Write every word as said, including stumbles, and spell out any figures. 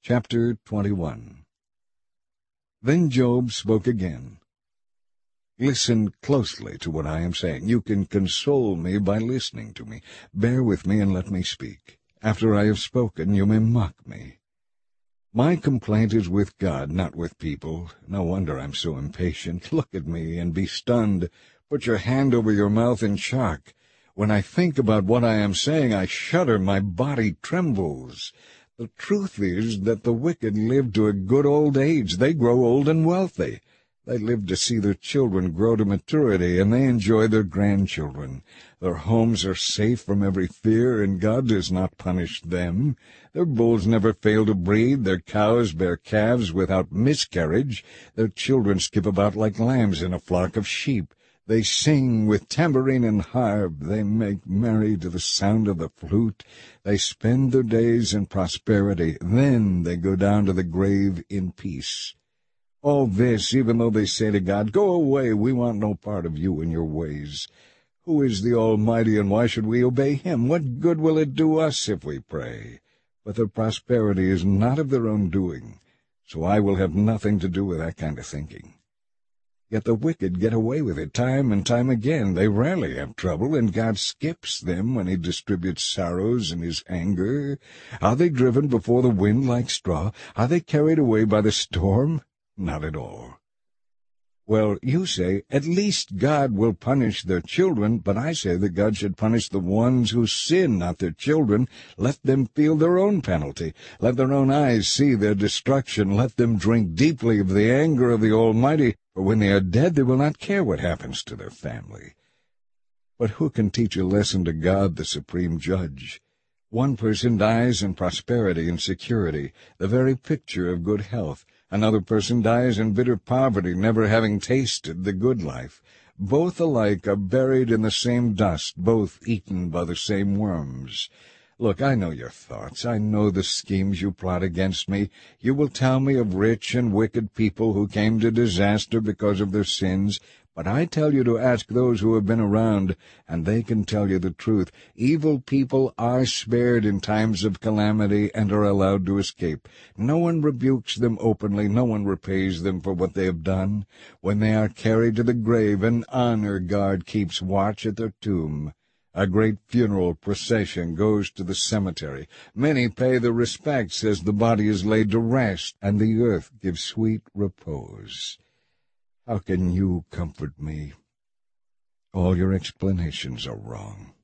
Chapter twenty-one. Then Job spoke again. Listen closely to what I am saying. You can console me by listening to me. Bear with me and let me speak. After I have spoken, you may mock me. My complaint is with God, not with people. No wonder I'm so impatient. Look at me and be stunned. Put your hand over your mouth in shock. When I think about what I am saying, I shudder. My body trembles. The truth is that the wicked live to a good old age. They grow old and wealthy. They live to see their children grow to maturity, and they enjoy their grandchildren. Their homes are safe from every fear, and God does not punish them. Their bulls never fail to breed. Their cows bear calves without miscarriage. Their children skip about like lambs in a flock of sheep. They sing with tambourine and harp. They make merry to the sound of the flute. They spend their days in prosperity. Then they go down to the grave in peace. All this, even though they say to God, "Go away, we want no part of you and your ways." Who is the Almighty, and why should we obey him? What good will it do us if we pray? But their prosperity is not of their own doing, so I will have nothing to do with that kind of thinking. Yet the wicked get away with it time and time again. They rarely have trouble, and God skips them when he distributes sorrows in his anger. Are they driven before the wind like straw? Are they carried away by the storm? Not at all. Well, you say, at least God will punish their children, but I say that God should punish the ones who sin, not their children. Let them feel their own penalty. Let their own eyes see their destruction. Let them drink deeply of the anger of the Almighty, for when they are dead they will not care what happens to their family. But who can teach a lesson to God, the supreme judge? One person dies in prosperity and security, the very picture of good health. Another person dies in bitter poverty, never having tasted the good life. Both alike are buried in the same dust, both eaten by the same worms. Look, I know your thoughts. I know the schemes you plot against me. You will tell me of rich and wicked people who came to disaster because of their sins. But I tell you to ask those who have been around, and they can tell you the truth. Evil people are spared in times of calamity and are allowed to escape. No one rebukes them openly. No one repays them for what they have done. When they are carried to the grave, an honor guard keeps watch at their tomb. A great funeral procession goes to the cemetery. Many pay their respects as the body is laid to rest, and the earth gives sweet repose. How can you comfort me? All your explanations are wrong.